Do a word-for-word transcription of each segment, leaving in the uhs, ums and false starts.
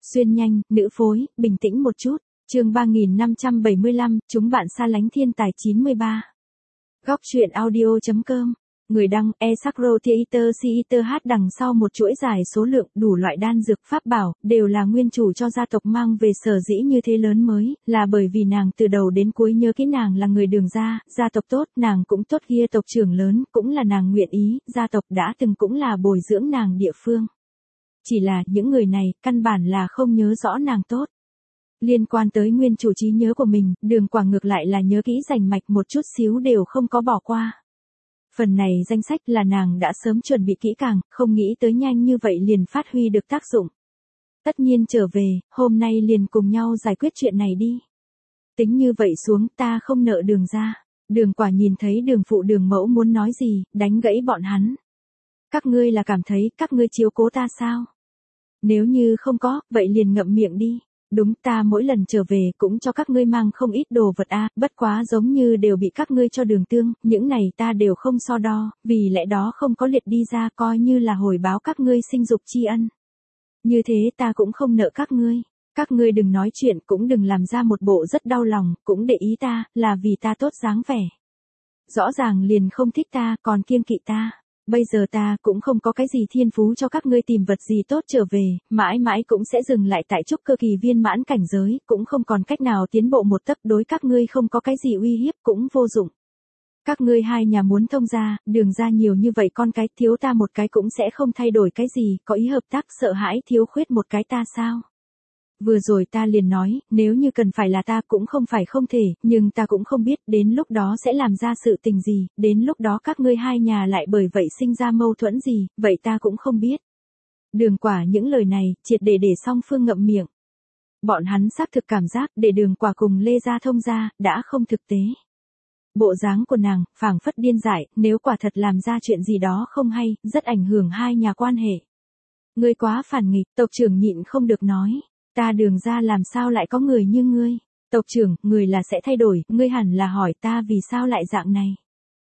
Xuyên nhanh, nữ phối, bình tĩnh một chút. Chương ba nghìn năm trăm bảy mươi lăm, chúng bạn xa lánh thiên tài chín mươi ba. Góc truyện audio.com. Người đăng, Esakro Theater Theater hát đằng sau một chuỗi dài số lượng đủ loại đan dược pháp bảo, đều là nguyên chủ cho gia tộc mang về, sở dĩ như thế lớn mới, là bởi vì nàng từ đầu đến cuối nhớ kỹ nàng là người Đường gia, gia tộc tốt, nàng cũng tốt kia, tộc trưởng lớn, cũng là nàng nguyện ý, gia tộc đã từng cũng là bồi dưỡng nàng địa phương. Chỉ là những người này, căn bản là không nhớ rõ nàng tốt. Liên quan tới nguyên chủ trí nhớ của mình, Đường Quả ngược lại là nhớ kỹ rành mạch, một chút xíu đều không có bỏ qua. Phần này danh sách là nàng đã sớm chuẩn bị kỹ càng, không nghĩ tới nhanh như vậy liền phát huy được tác dụng. Tất nhiên trở về, hôm nay liền cùng nhau giải quyết chuyện này đi. Tính như vậy xuống, ta không nợ Đường gia. Đường Quả nhìn thấy Đường phụ Đường mẫu muốn nói gì, đánh gãy bọn hắn. Các ngươi là cảm thấy các ngươi chiếu cố ta sao? Nếu như không có, vậy liền ngậm miệng đi. Đúng, ta mỗi lần trở về cũng cho các ngươi mang không ít đồ vật a, à, bất quá giống như đều bị các ngươi cho Đường tương, những này ta đều không so đo, vì lẽ đó không có liệt đi ra, coi như là hồi báo các ngươi sinh dục tri ân. Như thế ta cũng không nợ các ngươi, các ngươi đừng nói chuyện, cũng đừng làm ra một bộ rất đau lòng, cũng để ý ta, là vì ta tốt dáng vẻ. Rõ ràng liền không thích ta, còn kiêng kỵ ta. Bây giờ ta cũng không có cái gì thiên phú cho các ngươi tìm vật gì tốt trở về, mãi mãi cũng sẽ dừng lại tại trúc cơ kỳ viên mãn cảnh giới, cũng không còn cách nào tiến bộ một tấc, đối các ngươi không có cái gì uy hiếp, cũng vô dụng. Các ngươi hai nhà muốn thông gia, Đường gia nhiều như vậy con cái, thiếu ta một cái cũng sẽ không thay đổi cái gì, có ý hợp tác, sợ hãi thiếu khuyết một cái ta sao? Vừa rồi ta liền nói, nếu như cần phải là ta cũng không phải không thể, nhưng ta cũng không biết đến lúc đó sẽ làm ra sự tình gì, đến lúc đó các ngươi hai nhà lại bởi vậy sinh ra mâu thuẫn gì, vậy ta cũng không biết. Đường Quả những lời này, triệt để để song phương ngậm miệng. Bọn hắn xác thực cảm giác để Đường Quả cùng Lê gia thông gia, đã không thực tế. Bộ dáng của nàng, phảng phất điên dại, nếu quả thật làm ra chuyện gì đó không hay, rất ảnh hưởng hai nhà quan hệ. Ngươi quá phản nghịch, tộc trưởng nhịn không được nói. Ta Đường gia làm sao lại có người như ngươi? Tộc trưởng, người là sẽ thay đổi, ngươi hẳn là hỏi ta vì sao lại dạng này.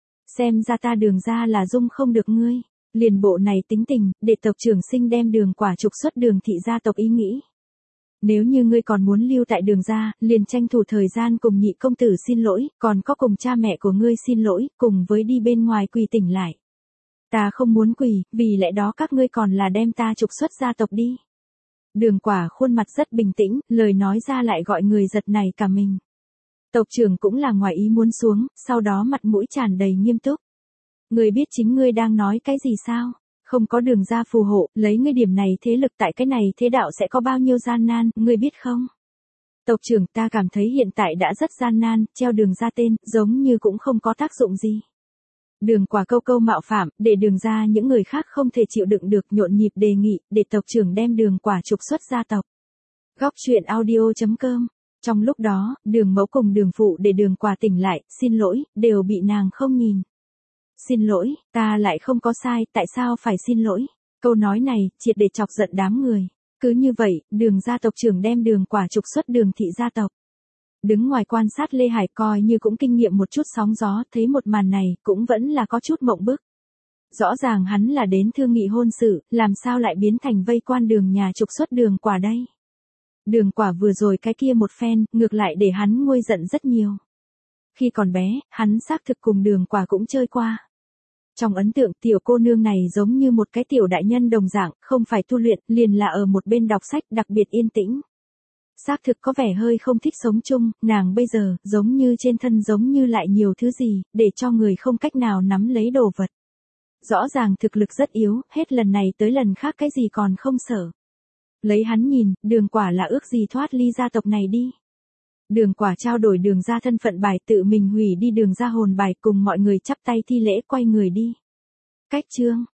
Xem ra ta Đường gia là dung không được ngươi. Liền bộ này tính tình, để tộc trưởng sinh đem Đường Quả trục xuất Đường thị gia tộc ý nghĩ. Nếu như ngươi còn muốn lưu tại Đường gia, liền tranh thủ thời gian cùng nhị công tử xin lỗi, còn có cùng cha mẹ của ngươi xin lỗi, cùng với đi bên ngoài quỳ tỉnh lại. Ta không muốn quỳ, vì lẽ đó các ngươi còn là đem ta trục xuất gia tộc đi. Đường Quả khuôn mặt rất bình tĩnh, lời nói ra lại gọi người giật nảy cả mình. Tộc trưởng cũng là ngoài ý muốn xuống, sau đó mặt mũi tràn đầy nghiêm túc. Ngươi biết chính ngươi đang nói cái gì sao? Không có Đường gia phù hộ, lấy ngươi điểm này thế lực tại cái này thế đạo sẽ có bao nhiêu gian nan, ngươi biết không? Tộc trưởng, ta cảm thấy hiện tại đã rất gian nan, treo Đường gia tên, giống như cũng không có tác dụng gì. Đường Quả câu câu mạo phạm, để Đường gia những người khác không thể chịu đựng được, nhộn nhịp đề nghị, để tộc trưởng đem Đường Quả trục xuất gia tộc. Góc truyện audio.com. Trong lúc đó, Đường mẫu cùng Đường phụ để Đường Quả tỉnh lại, xin lỗi, đều bị nàng không nhìn. Xin lỗi, ta lại không có sai, tại sao phải xin lỗi? Câu nói này, triệt để chọc giận đám người. Cứ như vậy, Đường gia tộc trưởng đem Đường Quả trục xuất Đường thị gia tộc. Đứng ngoài quan sát Lê Hải coi như cũng kinh nghiệm một chút sóng gió, thấy một màn này, cũng vẫn là có chút mộng bức. Rõ ràng hắn là đến thương nghị hôn sự, làm sao lại biến thành vây quan Đường nhà trục xuất Đường Quả đây? Đường Quả vừa rồi cái kia một phen, ngược lại để hắn nguôi giận rất nhiều. Khi còn bé, hắn xác thực cùng Đường Quả cũng chơi qua. Trong ấn tượng, tiểu cô nương này giống như một cái tiểu đại nhân đồng dạng, không phải tu luyện, liền là ở một bên đọc sách, đặc biệt yên tĩnh. Xác thực có vẻ hơi không thích sống chung, nàng bây giờ, giống như trên thân giống như lại nhiều thứ gì, để cho người không cách nào nắm lấy đồ vật. Rõ ràng thực lực rất yếu, hết lần này tới lần khác cái gì còn không sợ. Lấy hắn nhìn, Đường Quả là ước gì thoát ly gia tộc này đi. Đường Quả trao đổi Đường gia thân phận bài, tự mình hủy đi Đường gia hồn bài, cùng mọi người chắp tay thi lễ quay người đi. Cách chương.